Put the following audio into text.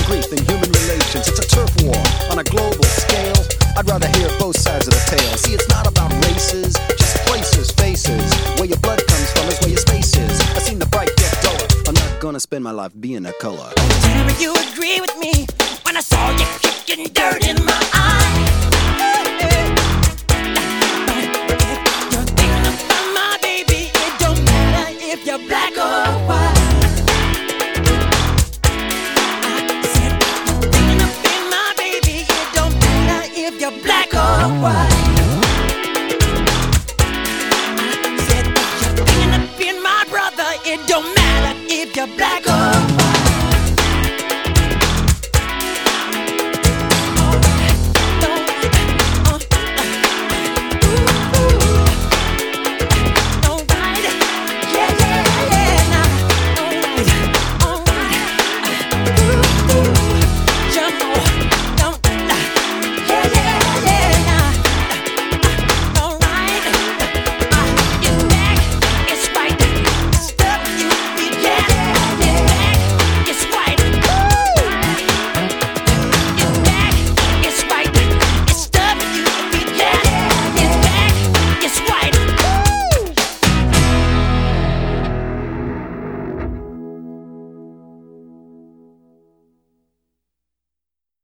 grief in human relations. It's a turf war on a global scale. I'd rather hear both sides of the tale. See, it's not about races, just places, faces. Where your blood comes from is where your space is. I've seen the bright get duller. I'm not gonna spend my life being a color. Tell me you agree with me when I saw you kicking dirt in my eye. You're thinking about my baby. It don't matter if you're black or white. I said you're thinking about my baby. It don't matter if you're black or white. I said you're thinking about my brother. It don't matter if you're black or white.